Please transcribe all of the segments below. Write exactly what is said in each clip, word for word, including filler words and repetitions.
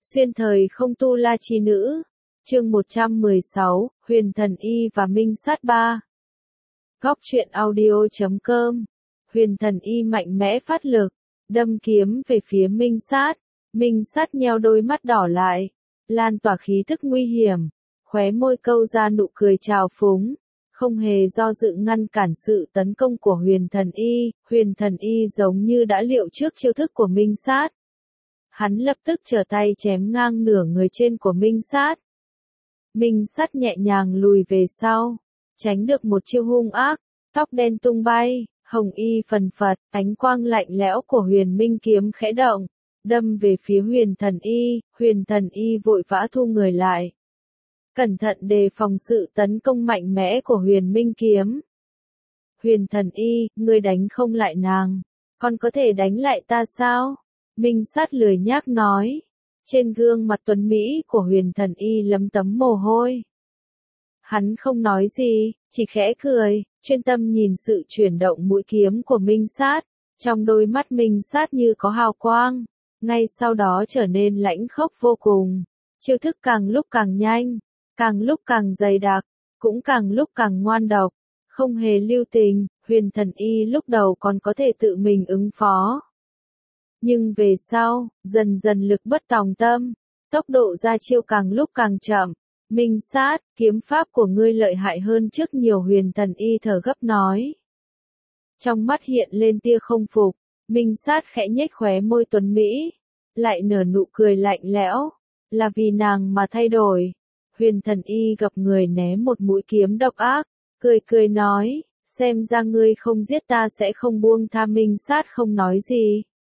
Xuyên thời không tu la chi nữ. Chương một trăm mười sáu, Huyền Thần Y và Minh Sát ba. Góc truyện audio chấm com. Huyền Thần Y mạnh mẽ phát lực, đâm kiếm về phía Minh Sát. Minh Sát nheo đôi mắt đỏ lại, lan tỏa khí tức nguy hiểm, khóe môi câu ra nụ cười trào phúng, không hề do dự ngăn cản sự tấn công của Huyền Thần Y. Huyền Thần Y giống như đã liệu trước chiêu thức của Minh Sát. Hắn lập tức trở tay chém ngang nửa người trên của Minh Sát. Minh Sát nhẹ nhàng lùi về sau, tránh được một chiêu hung ác, tóc đen tung bay, hồng y phần phật, ánh quang lạnh lẽo của Huyền Minh kiếm khẽ động, đâm về phía Huyền Thần Y. Huyền Thần Y vội vã thu người lại, cẩn thận đề phòng sự tấn công mạnh mẽ của Huyền Minh kiếm. Huyền Thần Y, ngươi đánh không lại nàng, còn có thể đánh lại ta sao? Minh Sát lười nhác nói. Trên gương mặt tuấn Mỹ của Huyền Thần Y lấm tấm mồ hôi. Hắn không nói gì, chỉ khẽ cười, chuyên tâm nhìn sự chuyển động mũi kiếm của Minh Sát. Trong đôi mắt Minh Sát như có hào quang, ngay sau đó trở nên lãnh khốc vô cùng. Chiêu thức càng lúc càng nhanh, càng lúc càng dày đặc, cũng càng lúc càng ngoan độc, không hề lưu tình. Huyền Thần Y lúc đầu còn có thể tự mình ứng phó. Nhưng về sau, dần dần lực bất tòng tâm, tốc độ ra chiêu càng lúc càng chậm. Minh Sát, kiếm pháp của ngươi lợi hại hơn trước nhiều. Huyền Thần Y thở gấp nói. Trong mắt hiện lên tia không phục, Minh Sát khẽ nhếch khóe môi tuấn Mỹ, lại nở nụ cười lạnh lẽo, là vì nàng mà thay đổi. Huyền Thần Y gặp người né một mũi kiếm độc ác, cười cười nói, xem ra ngươi không giết ta sẽ không buông tha. Minh Sát không nói gì,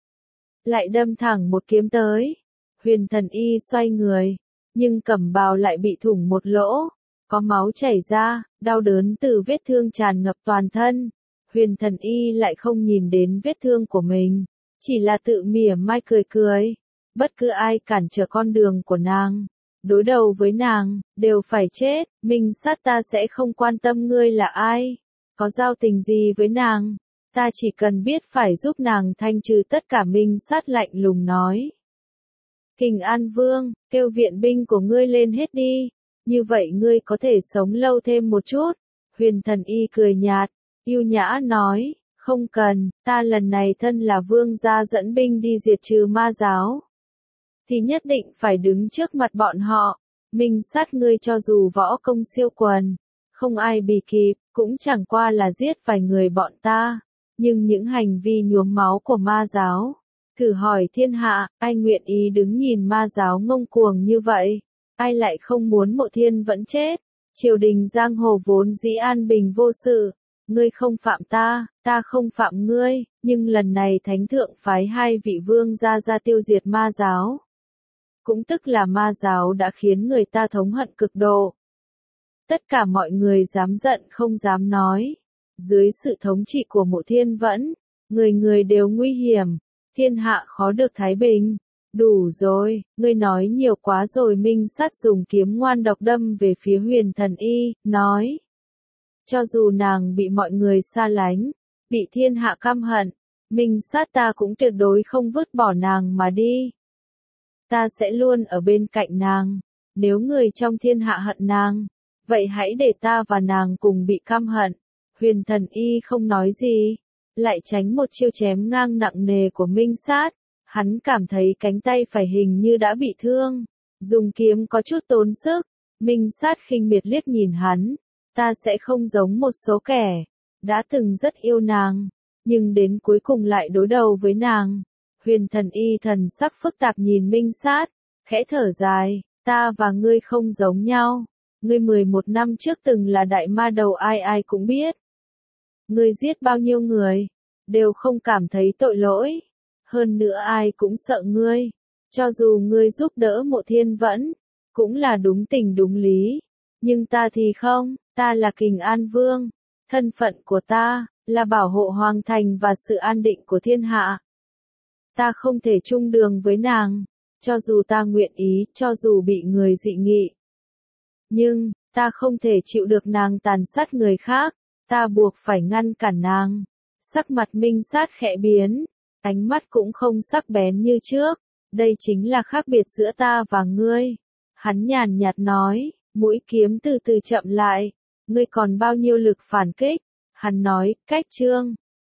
lại đâm thẳng một kiếm tới. Huyền Thần Y xoay người, nhưng cẩm bào lại bị thủng một lỗ, có máu chảy ra, đau đớn từ vết thương tràn ngập toàn thân. Huyền Thần Y lại không nhìn đến vết thương của mình, chỉ là tự mỉa mai cười cười. Bất cứ ai cản trở con đường của nàng, đối đầu với nàng, đều phải chết. Minh Sát, ta sẽ không quan tâm ngươi là ai, có giao tình gì với nàng. Ta chỉ cần biết phải giúp nàng thanh trừ tất cả. Minh Sát lạnh lùng nói. Kình An Vương, kêu viện binh của ngươi lên hết đi, như vậy ngươi có thể sống lâu thêm một chút. Huyền Thần Y cười nhạt, yêu nhã nói, không cần, ta lần này thân là vương gia dẫn binh đi diệt trừ ma giáo, thì nhất định phải đứng trước mặt bọn họ. Minh Sát, ngươi cho dù võ công siêu quần, không ai bì kịp, cũng chẳng qua là giết vài người bọn ta. Nhưng những hành vi nhuốm máu của ma giáo, thử hỏi thiên hạ, ai nguyện ý đứng nhìn ma giáo ngông cuồng như vậy? Ai lại không muốn Mộ Thiên vẫn chết? Triều đình giang hồ vốn dĩ an bình vô sự, ngươi không phạm ta, ta không phạm ngươi, nhưng lần này thánh thượng phái hai vị vương gia ra tiêu diệt ma giáo. Cũng tức là ma giáo đã khiến người ta thống hận cực độ. Tất cả mọi người dám giận không dám nói. Dưới sự thống trị của Mộ Thiên Vẫn, người người đều nguy hiểm, thiên hạ khó được thái bình. Đủ rồi, ngươi nói nhiều quá rồi. Minh Sát dùng kiếm ngoan độc đâm về phía Huyền Thần Y, nói. Cho dù nàng bị mọi người xa lánh, bị thiên hạ căm hận, Minh Sát, ta cũng tuyệt đối không vứt bỏ nàng mà đi. Ta sẽ luôn ở bên cạnh nàng. Nếu người trong thiên hạ hận nàng, vậy hãy để ta và nàng cùng bị căm hận. Huyền Thần Y không nói gì, lại tránh một chiêu chém ngang nặng nề của Minh Sát. Hắn cảm thấy cánh tay phải hình như đã bị thương, dùng kiếm có chút tốn sức. Minh Sát khinh miệt liếc nhìn hắn, ta sẽ không giống một số kẻ đã từng rất yêu nàng, nhưng đến cuối cùng lại đối đầu với nàng. Huyền Thần Y thần sắc phức tạp nhìn Minh Sát, khẽ thở dài, ta và ngươi không giống nhau. Ngươi mười một năm trước từng là đại ma đầu, ai ai cũng biết. Ngươi giết bao nhiêu người, đều không cảm thấy tội lỗi. Hơn nữa ai cũng sợ ngươi. Cho dù ngươi giúp đỡ Mộ Thiên Vẫn, cũng là đúng tình đúng lý. Nhưng ta thì không, ta là Kình An Vương. Thân phận của ta, là bảo hộ hoàng thành và sự an định của thiên hạ. Ta không thể chung đường với nàng, cho dù ta nguyện ý, cho dù bị người dị nghị. Nhưng, ta không thể chịu được nàng tàn sát người khác. Ta buộc phải ngăn cản nàng. Sắc mặt Minh Sát khẽ biến, ánh mắt cũng không sắc bén như trước, Đây chính là khác biệt giữa ta và ngươi. Hắn nhàn nhạt nói, mũi kiếm từ từ chậm lại. Ngươi còn bao nhiêu lực phản kích? Hắn nói, cách trương.